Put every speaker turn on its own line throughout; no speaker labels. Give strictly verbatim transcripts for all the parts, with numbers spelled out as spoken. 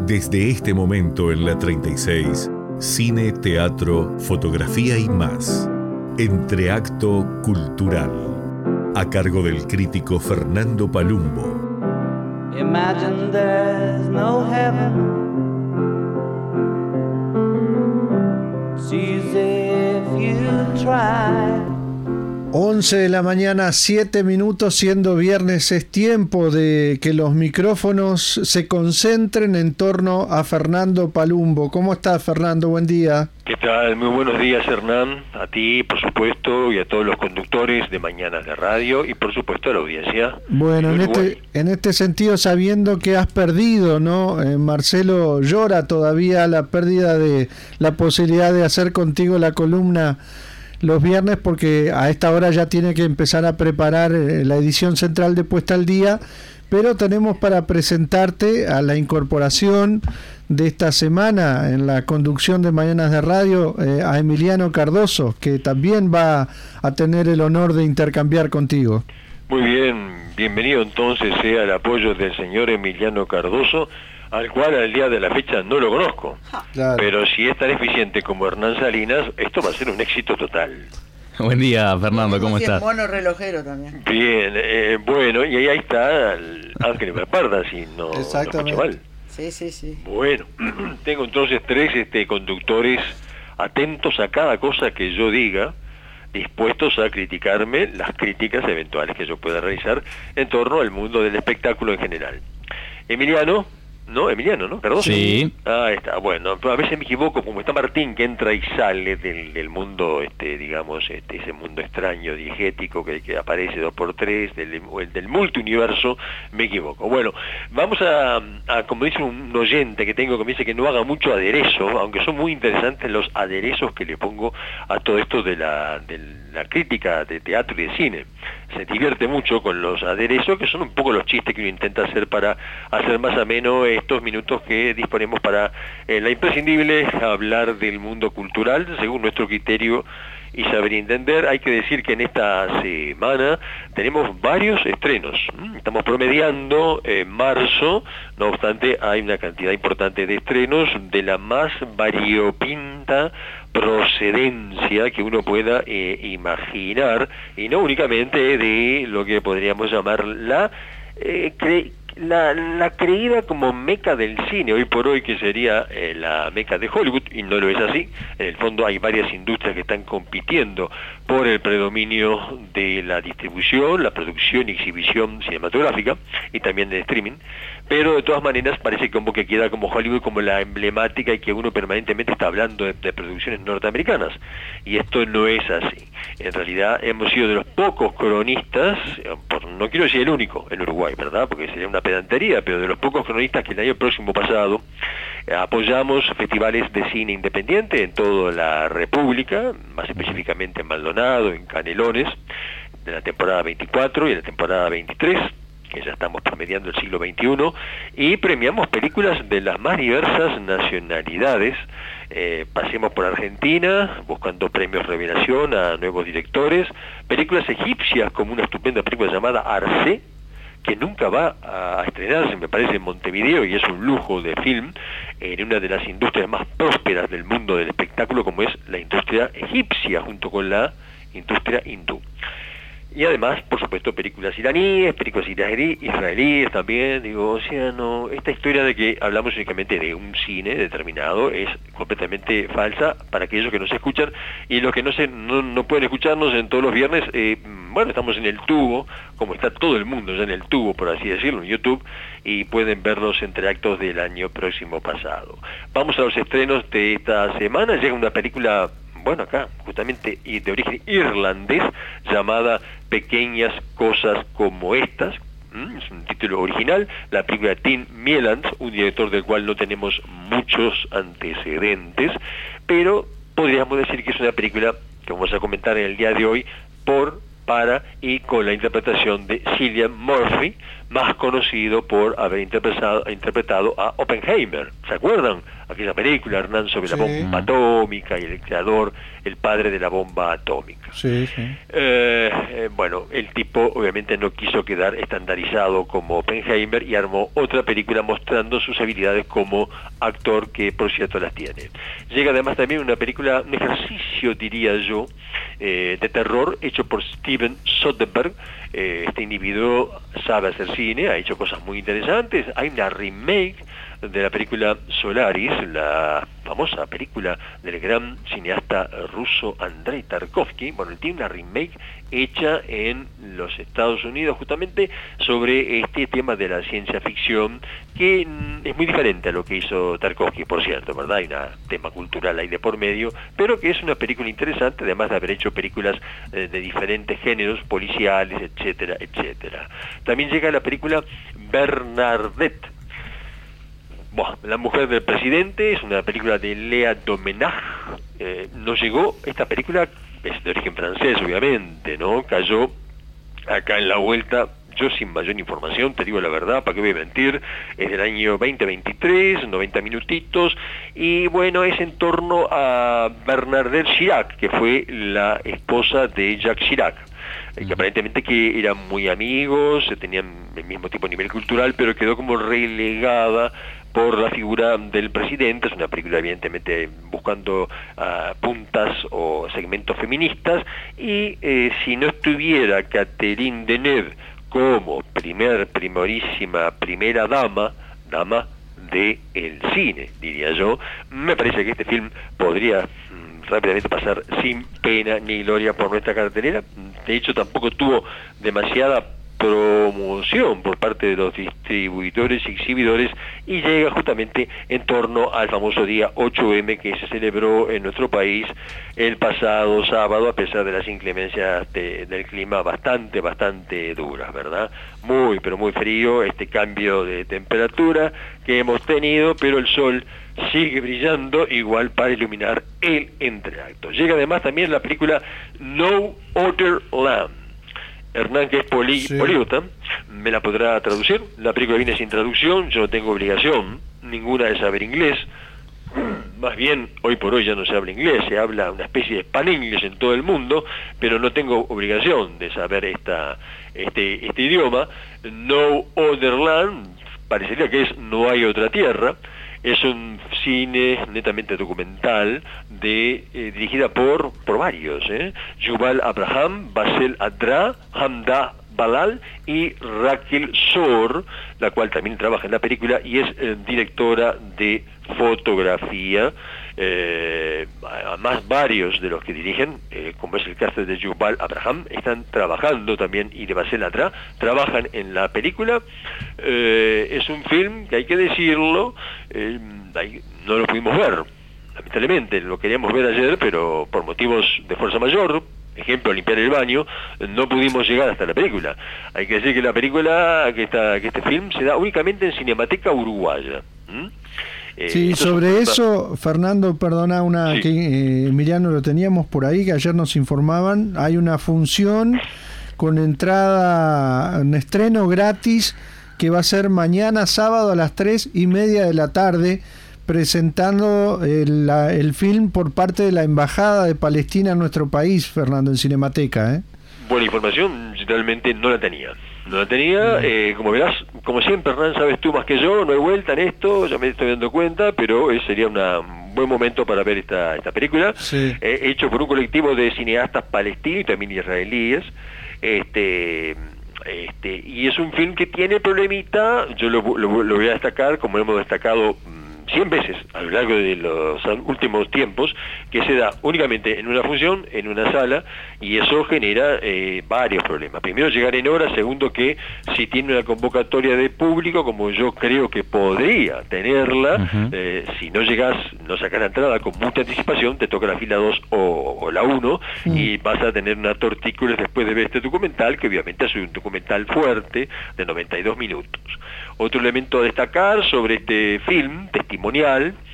Desde este momento en la treinta y seis, cine, teatro, fotografía y más. Entreacto Cultural, a cargo del crítico Fernando Palumbo.
Imagine there's no heaven. It's easy if you try.
once de la mañana, siete minutos, siendo viernes, es tiempo de que los micrófonos se concentren en torno a Fernando Palumbo. ¿Cómo estás, Fernando? Buen día.
¿Qué tal? Muy buenos días, Hernán. A ti, por supuesto, y a todos los conductores de Mañanas de Radio, y por supuesto a la audiencia.
Bueno, en este, en este sentido, sabiendo que has perdido, ¿no? Eh, Marcelo llora todavía la pérdida de la posibilidad de hacer contigo la columna los viernes, porque a esta hora ya tiene que empezar a preparar la edición central de Puesta al Día, pero tenemos para presentarte a la incorporación de esta semana en la conducción de Mañanas de Radio, eh, a Emiliano Cardoso, que también va a tener el honor de intercambiar contigo.
Muy bien, bienvenido entonces sea el apoyo del señor Emiliano Cardoso, al cual al día de la fecha no lo conozco. Claro. Pero si es tan eficiente como Hernán Salinas, esto va a ser un éxito total.
Buen día, Fernando, ¿cómo estás?
Mono relojero también.
Bien, eh, bueno, y ahí está el Ángel Berparda, si no, no escucho mal.
Sí, sí, sí.
Bueno, tengo entonces tres este, conductores atentos a cada cosa que yo diga, dispuestos a criticarme las críticas eventuales que yo pueda realizar en torno al mundo del espectáculo en general. Emiliano, ¿no? Emiliano, ¿no? ¿Perdón?
Sí.
Ah, está, bueno, a veces me equivoco, como está Martín, que entra y sale del, del mundo, este, digamos, este, ese mundo extraño, diegético, que, que aparece dos por tres, del, del multiuniverso, me equivoco. Bueno, vamos a, a, como dice un oyente que tengo, que me dice que no haga mucho aderezo, aunque son muy interesantes los aderezos que le pongo a todo esto de la, de la crítica de teatro y de cine. Se divierte mucho con los aderezos, que son un poco los chistes que uno intenta hacer para hacer más ameno estos minutos que disponemos para eh, la imprescindible hablar del mundo cultural, según nuestro criterio y saber entender. Hay que decir que en esta semana tenemos varios estrenos. Estamos promediando en marzo, no obstante hay una cantidad importante de estrenos de la más variopinta procedencia que uno pueda eh, imaginar, y no únicamente de lo que podríamos llamar la eh, cre La, la creída como meca del cine, hoy por hoy, que sería eh, la meca de Hollywood, y no lo es así. En el fondo hay varias industrias que están compitiendo por el predominio de la distribución, la producción y exhibición cinematográfica, y también de streaming, pero de todas maneras parece como que queda como Hollywood como la emblemática, y que uno permanentemente está hablando de, de producciones norteamericanas, y esto no es así. En realidad hemos sido de los pocos cronistas, por, no quiero decir el único en Uruguay, ¿verdad?, porque sería una pedantería, pero de los pocos cronistas que el año próximo pasado eh, apoyamos festivales de cine independiente en toda la República, más específicamente en Maldonado, en Canelones, de la temporada veinticuatro y de la temporada veintitrés, que ya estamos promediando el siglo veintiuno, y premiamos películas de las más diversas nacionalidades. Eh, pasemos por Argentina, buscando premios revelación a nuevos directores, películas egipcias, como una estupenda película llamada Arce, que nunca va a estrenarse, me parece, en Montevideo, y es un lujo de film en una de las industrias más prósperas del mundo del espectáculo, como es la industria egipcia, junto con la industria hindú. Y además, por supuesto, películas iraníes, películas israelíes también, digo, o sea, no, esta historia de que hablamos únicamente de un cine determinado es completamente falsa para aquellos que nos escuchan, y los que no se, no, no pueden escucharnos en todos los viernes, eh, bueno, estamos en el tubo, como está todo el mundo ya en el tubo, por así decirlo, en YouTube, y pueden ver los entreactos del año próximo pasado. Vamos a los estrenos de esta semana. Llega una película, bueno, acá, justamente de origen irlandés, llamada Pequeñas Cosas Como Estas. ¿Mm? Es un título original, la película de Tim Mieland, un director del cual no tenemos muchos antecedentes, pero podríamos decir que es una película que vamos a comentar en el día de hoy por, para y con la interpretación de Cillian Murphy, más conocido por haber interpretado, interpretado a Oppenheimer. ¿Se acuerdan? Aquella película, Hernán, sobre
Sí.
la bomba atómica y el creador, el padre de la bomba atómica.
Sí, sí.
Eh, eh, bueno, el tipo obviamente no quiso quedar estandarizado como Oppenheimer y armó otra película mostrando sus habilidades como actor, que por cierto las tiene. Llega además también una película, un ejercicio diría yo, eh, de terror hecho por Steven Soderbergh. Eh, este individuo sabe hacer cine, ha hecho cosas muy interesantes. Hay una remake de la película Solaris, la famosa película del gran cineasta ruso Andrei Tarkovsky. Bueno, él tiene una remake hecha en los Estados Unidos justamente sobre este tema de la ciencia ficción, que mm, es muy diferente a lo que hizo Tarkovsky, por cierto, ¿verdad? Hay un tema cultural ahí de por medio, pero que es una película interesante, además de haber hecho películas eh, de diferentes géneros, policiales, etcétera, etcétera. También llega la película Bernadette, Bueno, La mujer del presidente, es una película de Lea Domenach. Eh, nos llegó, esta película es de origen francés, obviamente, ¿no? Cayó acá en la vuelta, yo sin mayor información, te digo la verdad, ¿para qué voy a mentir? Es del año veinte veintitrés, noventa minutitos, y bueno, es en torno a Bernadette Chirac, que fue la esposa de Jacques Chirac, que aparentemente que eran muy amigos, tenían el mismo tipo de nivel cultural, pero quedó como relegada por la figura del presidente. Es una película evidentemente buscando uh, puntas o segmentos feministas, y eh, si no estuviera Catherine Deneuve como primer, primorísima primera dama, dama del cine, diría yo, me parece que este film podría mm, rápidamente pasar sin pena ni gloria por nuestra cartelera. De hecho, tampoco tuvo demasiada promoción por parte de los distribuidores y exhibidores, y llega justamente en torno al famoso día ocho eme que se celebró en nuestro país el pasado sábado, a pesar de las inclemencias de, del clima bastante, bastante duras, ¿verdad? Muy, pero muy frío este cambio de temperatura que hemos tenido, pero el sol sigue brillando igual para iluminar el entreacto. Llega además también la película No Other Land. Hernán, que es poli, sí. políglota, me la podrá traducir. La película viene sin traducción, yo no tengo obligación ninguna de saber inglés. Más bien, hoy por hoy ya no se habla inglés, se habla una especie de span-English en todo el mundo, pero no tengo obligación de saber esta, este, este idioma. No Other Land, parecería que es No hay otra tierra. Es un cine netamente documental de eh, dirigida por por varios, ¿eh? Yuval Abraham, Basel Adra, Hamda Balal y Raquel Sor, la cual también trabaja en la película y es eh, directora de fotografía. Eh, además, varios de los que dirigen, eh, como es el caso de Yuval Abraham, están trabajando también, y de Basel Adra, trabajan en la película. Eh, es un film que hay que decirlo, eh, hay, no lo pudimos ver, lamentablemente, lo queríamos ver ayer, pero por motivos de fuerza mayor, ejemplo, limpiar el baño, no pudimos llegar hasta la película. Hay que decir que la película, que, esta, que este film se da únicamente en Cinemateca Uruguaya. ¿Mm? Eh,
sí, sobre
es
eso, Fernando, perdona, una
sí.
que eh, Emiliano lo teníamos por ahí, que ayer nos informaban, hay una función con entrada, un estreno gratis, que va a ser mañana sábado a las tres y media de la tarde, presentando el, la, el film por parte de la Embajada de Palestina en nuestro país, Fernando, en Cinemateca, ¿eh?
Buena información, realmente no la tenía. No la tenía, eh, como verás, como siempre, Hernán, sabes tú más que yo, no hay vuelta en esto, ya me estoy dando cuenta, pero eh, sería una, un buen momento para ver esta, esta película,
sí.
eh, hecho por un colectivo de cineastas palestinos y también israelíes, este... Este, y es un film que tiene problemita, yo lo, lo, lo voy a destacar, como hemos destacado cien veces a lo largo de los últimos tiempos, que se da únicamente en una función, en una sala, y eso genera eh, varios problemas. Primero, llegar en hora. Segundo, que si tiene una convocatoria de público, como yo creo que podría tenerla, uh-huh. eh, si no llegas, no sacas la entrada con mucha anticipación, te toca la fila dos o, o la uno, uh-huh. y vas a tener una tortícolis después de ver este documental, que obviamente es un documental fuerte, de noventa y dos minutos. Otro elemento a destacar sobre este film testimonial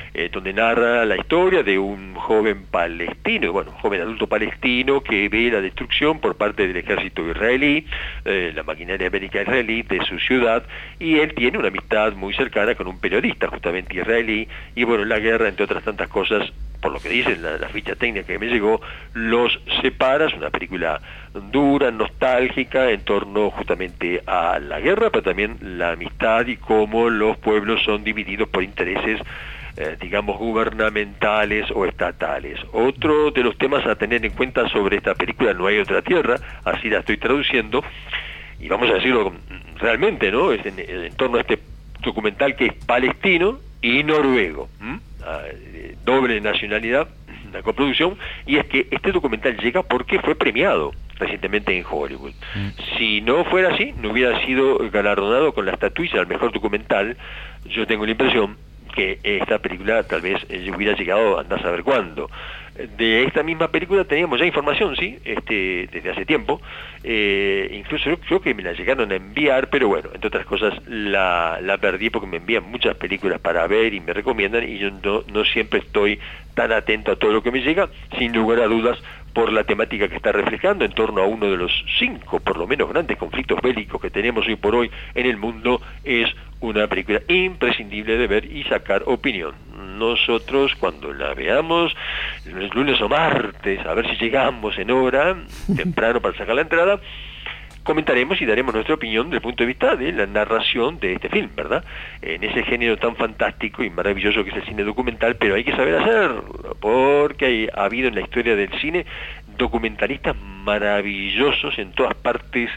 eh, donde narra la historia de un joven palestino, bueno, un joven adulto palestino que ve la destrucción por parte del ejército israelí, eh, la maquinaria bélica israelí de su ciudad, y él tiene una amistad muy cercana con un periodista justamente israelí, y bueno, la guerra, entre otras tantas cosas, por lo que dicen la, la ficha técnica que me llegó, los separa. Es una película dura, nostálgica, en torno justamente a la guerra, pero también la amistad y cómo los pueblos son divididos por intereses, eh, digamos, gubernamentales o estatales. Otro de los temas a tener en cuenta sobre esta película, No hay otra tierra, así la estoy traduciendo, y vamos a decirlo realmente, ¿no? Es en, en torno a este documental que es palestino y noruego, ¿m? Ah, eh, doble nacionalidad, la coproducción, y es que este documental llega porque fue premiado recientemente en Hollywood. Mm. Si no fuera así, no hubiera sido galardonado con la estatuilla al mejor documental. Yo tengo la impresión que esta película tal vez eh, hubiera llegado a andar a saber cuándo. De esta misma película teníamos ya información, sí, este, desde hace tiempo, eh, incluso yo creo que me la llegaron a enviar, pero bueno, entre otras cosas la, la perdí porque me envían muchas películas para ver y me recomiendan, y yo no, no siempre estoy tan atento a todo lo que me llega, sin lugar a dudas, por la temática que está reflejando en torno a uno de los cinco, por lo menos, grandes conflictos bélicos que tenemos hoy por hoy en el mundo. Es una película imprescindible de ver y sacar opinión. Nosotros, cuando la veamos, el lunes o martes, a ver si llegamos en hora, temprano para sacar la entrada, comentaremos y daremos nuestra opinión desde el punto de vista de la narración de este film, ¿verdad? En ese género tan fantástico y maravilloso que es el cine documental, pero hay que saber hacerlo, porque hay, ha habido en la historia del cine documentalistas maravillosos en todas partes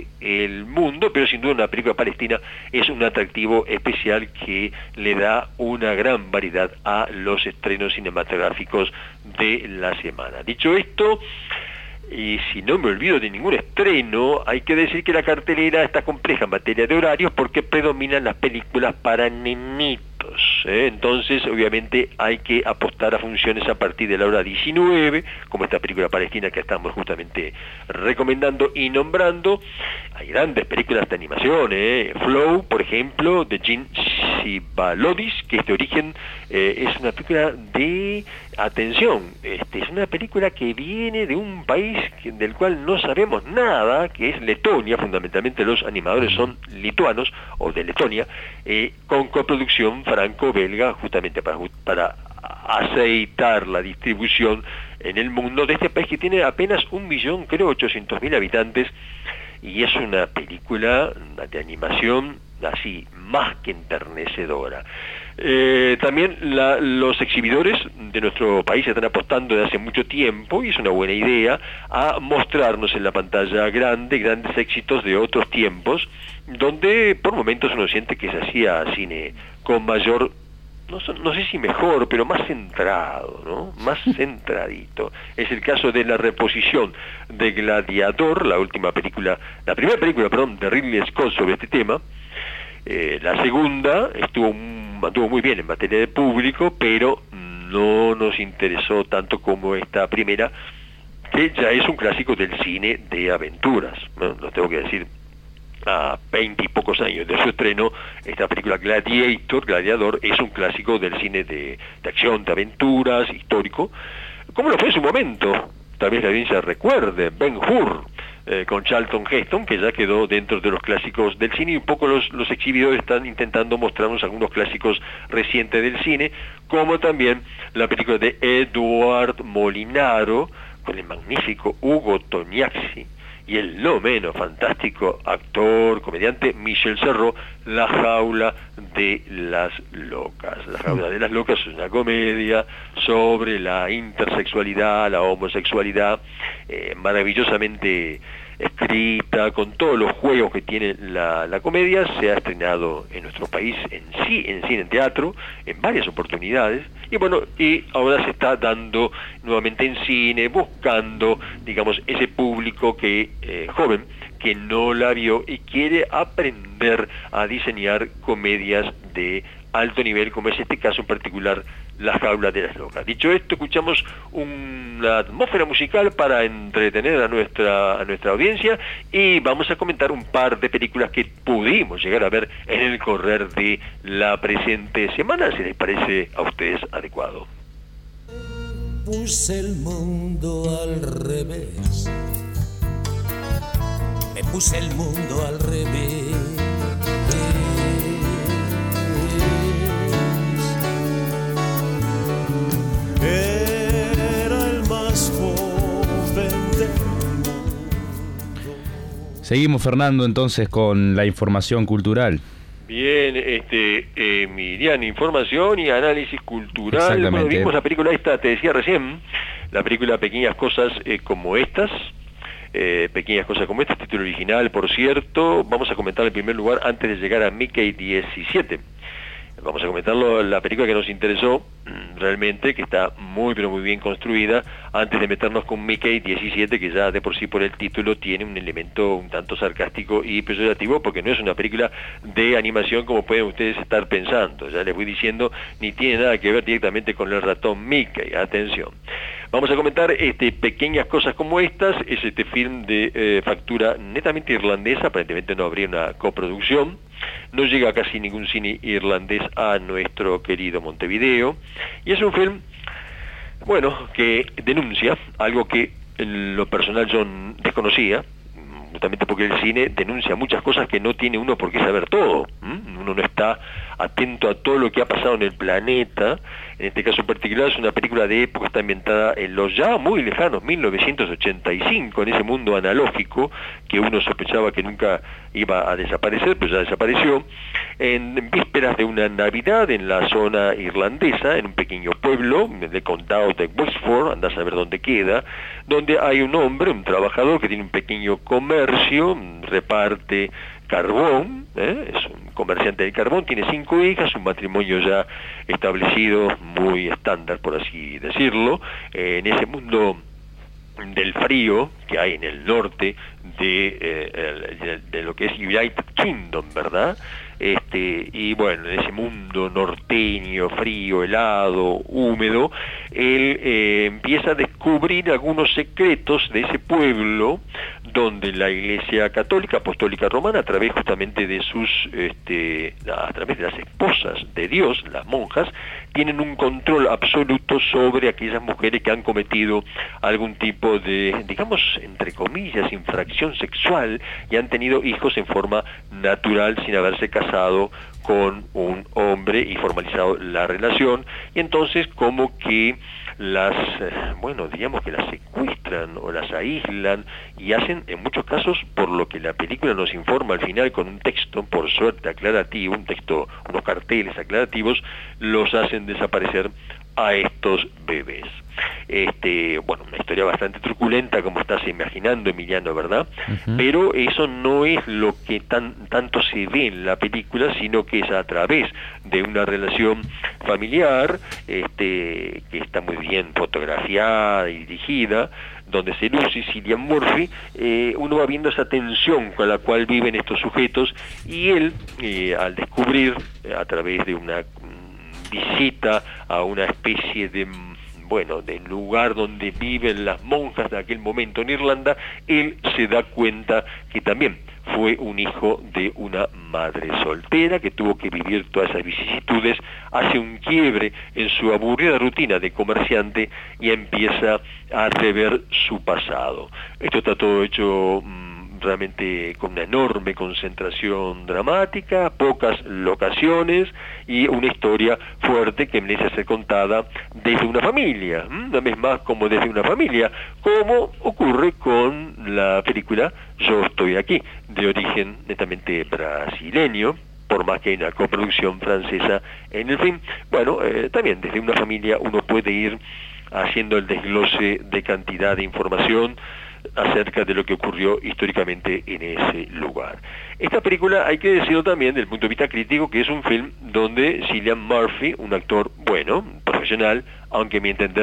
del mundo, pero sin duda una película palestina es un atractivo especial que le da una gran variedad a los estrenos cinematográficos de la semana. Dicho esto, y si no me olvido de ningún estreno, hay que decir que la cartelera está compleja en materia de horarios porque predominan las películas para nenitos, ¿eh? Entonces obviamente hay que apostar a funciones a partir de la hora diecinueve, como esta película palestina que estamos justamente recomendando y nombrando. Hay grandes películas de animación, ¿eh? Flow, por ejemplo, de Gene Sibalodis, que es de origen, eh, es una película de, atención, este, es una película que viene de un país que, del cual no sabemos nada, que es Letonia. Fundamentalmente los animadores son lituanos o de Letonia, eh, con coproducción franco-belga, justamente para, para aceitar la distribución en el mundo de este país que tiene apenas un millón, creo, ochocientos mil habitantes, y es una película de animación así más que enternecedora. Eh, también la, los exhibidores de nuestro país están apostando desde hace mucho tiempo, y es una buena idea, a mostrarnos en la pantalla grande grandes éxitos de otros tiempos, donde por momentos uno siente que se hacía cine con mayor, no, no sé si mejor, pero más centrado, ¿no? Más centradito. Es el caso de la reposición de Gladiador, la última película, la primera película, perdón, de Ridley Scott sobre este tema. Eh, la segunda estuvo, estuvo muy bien en materia de público, pero no nos interesó tanto como esta primera, que ya es un clásico del cine de aventuras, ¿no? Lo tengo que decir. A veinte y pocos años de su estreno, esta película Gladiator, Gladiador, es un clásico del cine de, de acción, de aventuras, histórico, como lo fue en su momento. Tal vez la audiencia recuerde Ben-Hur, eh, con Charlton Heston, que ya quedó dentro de los clásicos del cine, y un poco los, los exhibidores están intentando mostrarnos algunos clásicos recientes del cine, como también la película de Edward Molinaro, con el magnífico Ugo Tognazzi, y el no menos fantástico actor, comediante Michel Serrault, La jaula de las locas. La jaula de las locas es una comedia sobre la intersexualidad, la homosexualidad, eh, maravillosamente escrita, con todos los juegos que tiene la, la comedia. Se ha estrenado en nuestro país en sí, en cine, en teatro, en varias oportunidades, y bueno, y ahora se está dando nuevamente en cine, buscando, digamos, ese público que eh, joven, que no la vio y quiere aprender a diseñar comedias de alto nivel, como es este caso en particular, La jaula de las locas. Dicho esto, escuchamos una atmósfera musical para entretener a nuestra, a nuestra audiencia y vamos a comentar un par de películas que pudimos llegar a ver en el correr de la presente semana, si les parece a ustedes adecuado.
Puse el mundo al revés, me puse el mundo al revés. Era el más joven del mundo.
Seguimos, Fernando, entonces con la información cultural.
Bien, este, eh, Miriam, información y análisis cultural.
Exactamente.
Bueno, vimos la película esta, te decía recién, la película Pequeñas Cosas eh, como Estas, eh, Pequeñas Cosas como Estas, título original, por cierto. Vamos a comentar en primer lugar, antes de llegar a Mickey diecisiete. Vamos a comentarlo, la película que nos interesó realmente, que está muy pero muy bien construida, antes de meternos con Mickey diecisiete, que ya de por sí por el título tiene un elemento un tanto sarcástico y peyorativo, porque no es una película de animación como pueden ustedes estar pensando, ya les voy diciendo, ni tiene nada que ver directamente con el ratón Mickey, atención. Vamos a comentar este, Pequeñas Cosas como Estas, es este film de eh, factura netamente irlandesa, aparentemente no habría una coproducción, no llega casi ningún cine irlandés a nuestro querido Montevideo, y es un film, bueno, que denuncia algo que en lo personal yo desconocía, justamente porque el cine denuncia muchas cosas que no tiene uno por qué saber todo. ¿Mm? Uno no está atento a todo lo que ha pasado en el planeta. En este caso en particular es una película de época, está ambientada en los ya muy lejanos mil novecientos ochenta y cinco, en ese mundo analógico que uno sospechaba que nunca iba a desaparecer, pero ya desapareció, en vísperas de una Navidad en la zona irlandesa, en un pequeño pueblo del condado de Wexford, andás a ver dónde queda, donde hay un hombre, un trabajador que tiene un pequeño comercio, reparte carbón, ¿eh? Es un comerciante de carbón, tiene cinco hijas, un matrimonio ya establecido, muy estándar por así decirlo, eh, en ese mundo del frío que hay en el norte de, eh, el, de lo que es United Kingdom, ¿verdad? Este, y bueno, en ese mundo norteño, frío, helado, húmedo, él eh, empieza a descubrir algunos secretos de ese pueblo donde la Iglesia Católica, Apostólica Romana, a través justamente de sus, este, a través de las esposas de Dios, las monjas, tienen un control absoluto sobre aquellas mujeres que han cometido algún tipo de, digamos, entre comillas, infracción sexual y han tenido hijos en forma natural sin haberse casado con un hombre y formalizado la relación, y entonces como que las, bueno, digamos que las secuestran o las aíslan y hacen en muchos casos, por lo que la película nos informa al final con un texto, por suerte aclarativo, un texto, unos carteles aclarativos, los hacen desaparecer a estos bebés. Este, bueno, una historia bastante truculenta, como estás imaginando, Emiliano, ¿verdad? Uh-huh. Pero eso no es lo que tan, tanto se ve en la película, sino que es a través de una relación familiar, este, que está muy bien fotografiada y dirigida, donde se luce Cillian Murphy, eh, uno va viendo esa tensión con la cual viven estos sujetos, y él, eh, al descubrir, eh, a través de una visita a una especie de, bueno, del lugar donde viven las monjas de aquel momento en Irlanda, él se da cuenta que también fue un hijo de una madre soltera que tuvo que vivir todas esas vicisitudes, hace un quiebre en su aburrida rutina de comerciante y empieza a rever su pasado. Esto está todo hecho realmente con una enorme concentración dramática, pocas locaciones y una historia fuerte que merece ser contada desde una familia, una vez más como desde una familia, como ocurre con la película Yo estoy aquí, de origen netamente brasileño, por más que hay una coproducción francesa en el film. Bueno, eh, también desde una familia uno puede ir haciendo el desglose de cantidad de información acerca de lo que ocurrió históricamente en ese lugar. Esta película, hay que decirlo también desde el punto de vista crítico, que es un film donde Cillian Murphy, un actor bueno, profesional, aunque a mi entender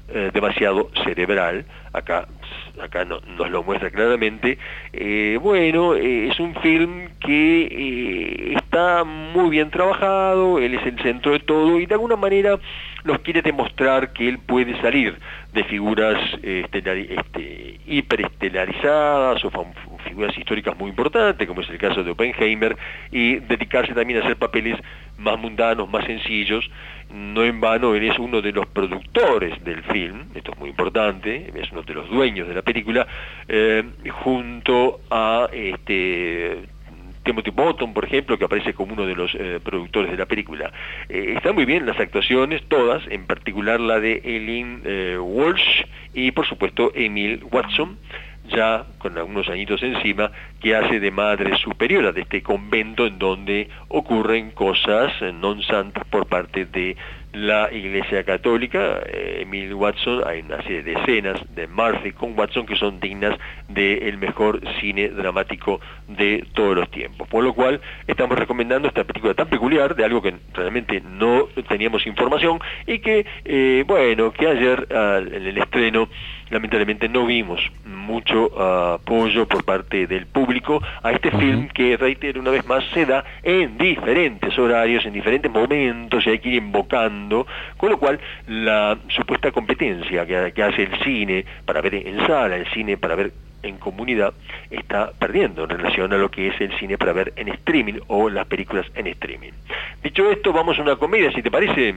eh, demasiado cerebral. Acá acá no, nos lo muestra claramente. Eh, bueno, eh, es un film que eh, está muy bien trabajado, él es el centro de todo y de alguna manera nos quiere demostrar que él puede salir de figuras eh, estelar, este, hiperestelarizadas o figuras históricas muy importantes, como es el caso de Oppenheimer, y dedicarse también a hacer papeles más mundanos, más sencillos. No en vano, él es uno de los productores del film, esto es muy importante, es uno de los dueños de la película, eh, junto a este Timothy Bottom, por ejemplo, que aparece como uno de los eh, productores de la película. Eh, están muy bien las actuaciones, todas, en particular la de Eileen eh, Walsh y, por supuesto, Emil Watson, ya con algunos añitos encima, que hace de madre superiora de este convento en donde ocurren cosas non santas por parte de la Iglesia Católica. eh, Emil Watson, hay una serie de escenas de Murphy con Watson que son dignas del mejor cine dramático de todos los tiempos, por lo cual estamos recomendando esta película tan peculiar, de algo que realmente no teníamos información y que, eh, bueno, que ayer uh, en el estreno lamentablemente no vimos mucho uh, apoyo por parte del público a este uh-huh. film que, reitero una vez más, se da en diferentes horarios, en diferentes momentos, y hay que ir invocando, con lo cual la supuesta competencia que, que hace el cine para ver en sala, el cine para ver en comunidad, está perdiendo en relación a lo que es el cine para ver en streaming o las películas en streaming. Dicho esto, vamos a una comedia, si te parece,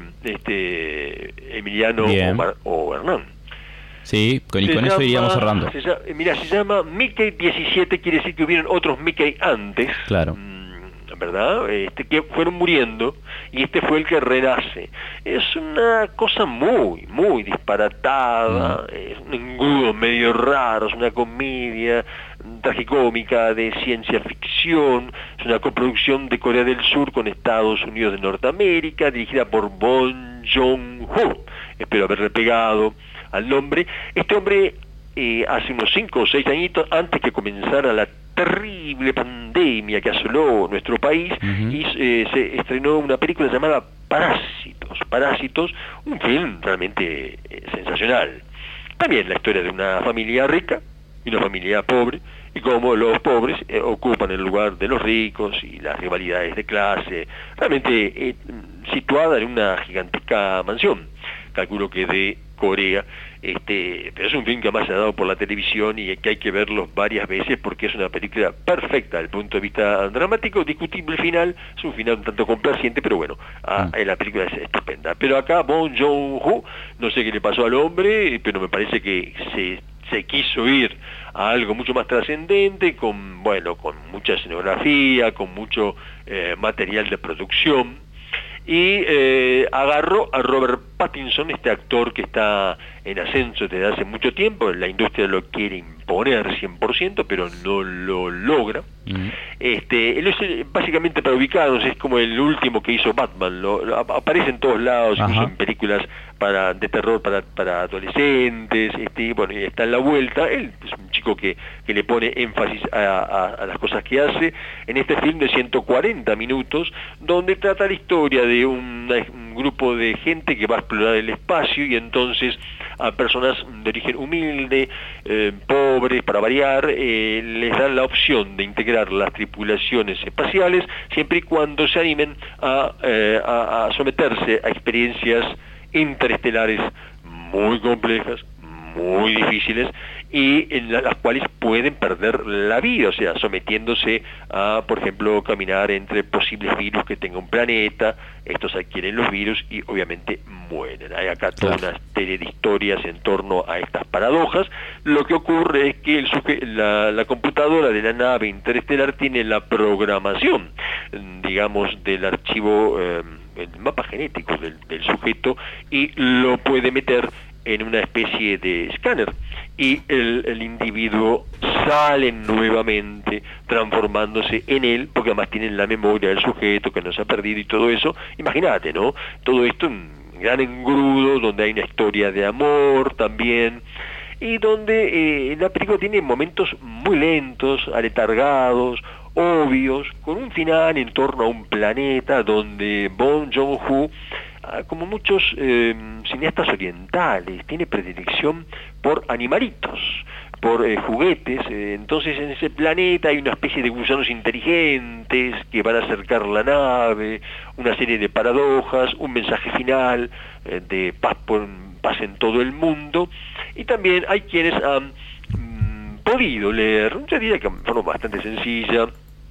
este Emiliano o, Mar, o Hernán.
Sí, con, y con llama, eso iríamos cerrando.
Se llama, mira, se llama Mickey diecisiete, quiere decir que hubieron otros Mickey antes.
Claro.
¿Verdad? Este, que fueron muriendo y este fue el que renace. Es una cosa muy, muy disparatada, mm. es un engrudo medio raro, es una comedia tragicómica de ciencia ficción, es una coproducción de Corea del Sur con Estados Unidos de Norteamérica, dirigida por Bong Joon-ho. Espero haberle pegado al nombre. Este hombre, eh, hace unos cinco o seis añitos, antes que comenzara la terrible pandemia que asoló nuestro país, uh-huh. y eh, se estrenó una película llamada Parásitos. Parásitos, un film realmente eh, sensacional. También la historia de una familia rica y una familia pobre, y cómo los pobres eh, ocupan el lugar de los ricos y las rivalidades de clase, realmente eh, situada en una gigantesca mansión, calculo que de Corea, este, pero es un film que además se ha dado por la televisión y que hay que verlo varias veces porque es una película perfecta desde el punto de vista dramático, discutible el final, es un final un tanto complaciente, pero bueno, a, a la película es estupenda. Pero acá Bong Joon-ho, no sé qué le pasó al hombre, pero me parece que se, se quiso ir a algo mucho más trascendente, con, bueno, con mucha escenografía, con mucho eh, material de producción, y eh, agarró a Robert Pattinson, este actor que está en ascenso desde hace mucho tiempo, la industria lo quiere imponer cien por ciento, pero no lo logra. Uh-huh. Este, él es básicamente, para ubicarnos, es como el último que hizo Batman, lo, lo, aparece en todos lados, uh-huh. incluso en películas para, de terror para, para adolescentes, este, bueno, y está en la vuelta. Él es un chico que, que le pone énfasis a, a, a las cosas que hace, en este film de ciento cuarenta minutos, donde trata la historia de una, un grupo de gente que va a explorar el espacio, y entonces a personas de origen humilde, eh, pobres, para variar, eh, les dan la opción de integrar las tripulaciones espaciales, siempre y cuando se animen a, eh, a, a someterse a experiencias interestelares muy complejas, muy difíciles, y en las cuales pueden perder la vida, o sea, sometiéndose a, por ejemplo, caminar entre posibles virus que tenga un planeta. Estos adquieren los virus y obviamente mueren. Hay acá toda una serie de historias en torno a estas paradojas. Lo que ocurre es que el suje- la, la computadora de la nave interestelar tiene la programación, digamos, del archivo, eh, el mapa genético del, del sujeto, y lo puede meter en una especie de escáner, y el, el individuo sale nuevamente transformándose en él, porque además tienen la memoria del sujeto que no se ha perdido y todo eso. Imagínate, ¿no? Todo esto en gran engrudo, donde hay una historia de amor también, y donde eh, la película tiene momentos muy lentos, aletargados, obvios, con un final en torno a un planeta donde Bong Joon-ho a, como muchos eh, cineastas orientales, tiene predilección por animalitos, por eh, juguetes. Eh, entonces en ese planeta hay una especie de gusanos inteligentes que van a acercar la nave, una serie de paradojas, un mensaje final eh, de paz, por, paz en todo el mundo, y también hay quienes han mm, podido leer, yo diría que de forma bastante sencilla,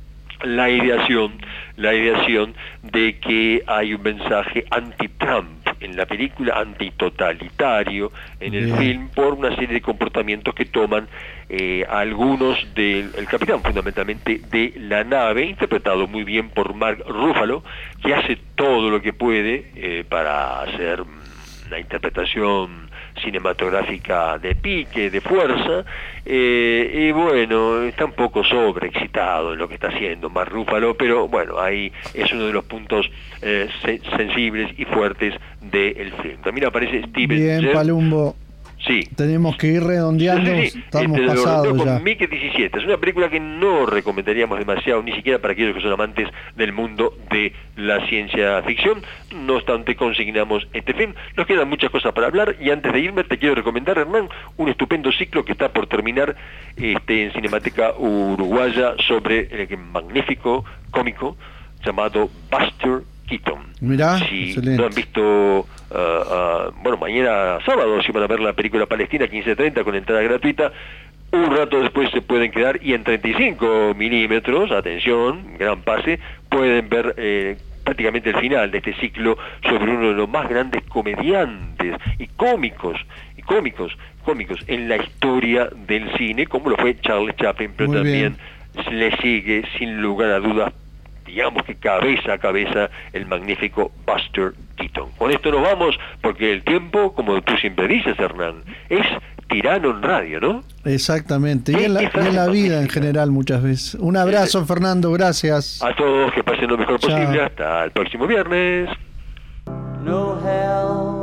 la ideación, la ideación de que hay un mensaje anti-Trump en la película, antitotalitario en el
Bien.
film, por una serie de comportamientos que toman eh, algunos del el capitán, fundamentalmente de la nave, interpretado muy bien por Mark Ruffalo, que hace todo lo que puede eh, para hacer una interpretación cinematográfica de pique, de fuerza, eh, y bueno, está un poco sobreexcitado en lo que está haciendo Mark Ruffalo, pero bueno, ahí es uno de los puntos eh, se sensibles y fuertes del film. También aparece Steven
Bien,
Yeun.
Palumbo.
Sí.
Tenemos que ir redondeando,
Sí, sí, sí.
estamos
Este, lo
pasados
redondeo
ya.
con Mickey diecisiete. Es una película que no recomendaríamos demasiado, ni siquiera para aquellos que son amantes del mundo de la ciencia ficción. No obstante, consignamos este film. Nos quedan muchas cosas para hablar, y antes de irme te quiero recomendar, Hernán, un estupendo ciclo que está por terminar este, en Cinemateca Uruguaya sobre el magnífico cómico llamado Buster Keaton.
Mirá,
Si
excelente.
no han visto, uh, uh, bueno, mañana sábado si van a ver la película Palestina quince treinta con entrada gratuita, un rato después se pueden quedar, y en treinta y cinco milímetros, atención, gran pase, pueden ver eh, prácticamente el final de este ciclo sobre uno de los más grandes comediantes y cómicos, y cómicos, cómicos en la historia del cine, como lo fue Charles Chaplin, pero
Muy
también
bien.
le sigue sin lugar a dudas, digamos que cabeza a cabeza, el magnífico Buster Keaton. Con esto nos vamos, porque el tiempo, como tú siempre dices, Hernán, es tirano en radio, ¿no?
Exactamente, y
Sí,
en la,
sí,
y en la
sí,
vida
sí.
en general muchas veces. Un abrazo, Fernando, gracias.
A todos, que pasen lo mejor
Chao.
posible. Hasta el próximo viernes.
No hell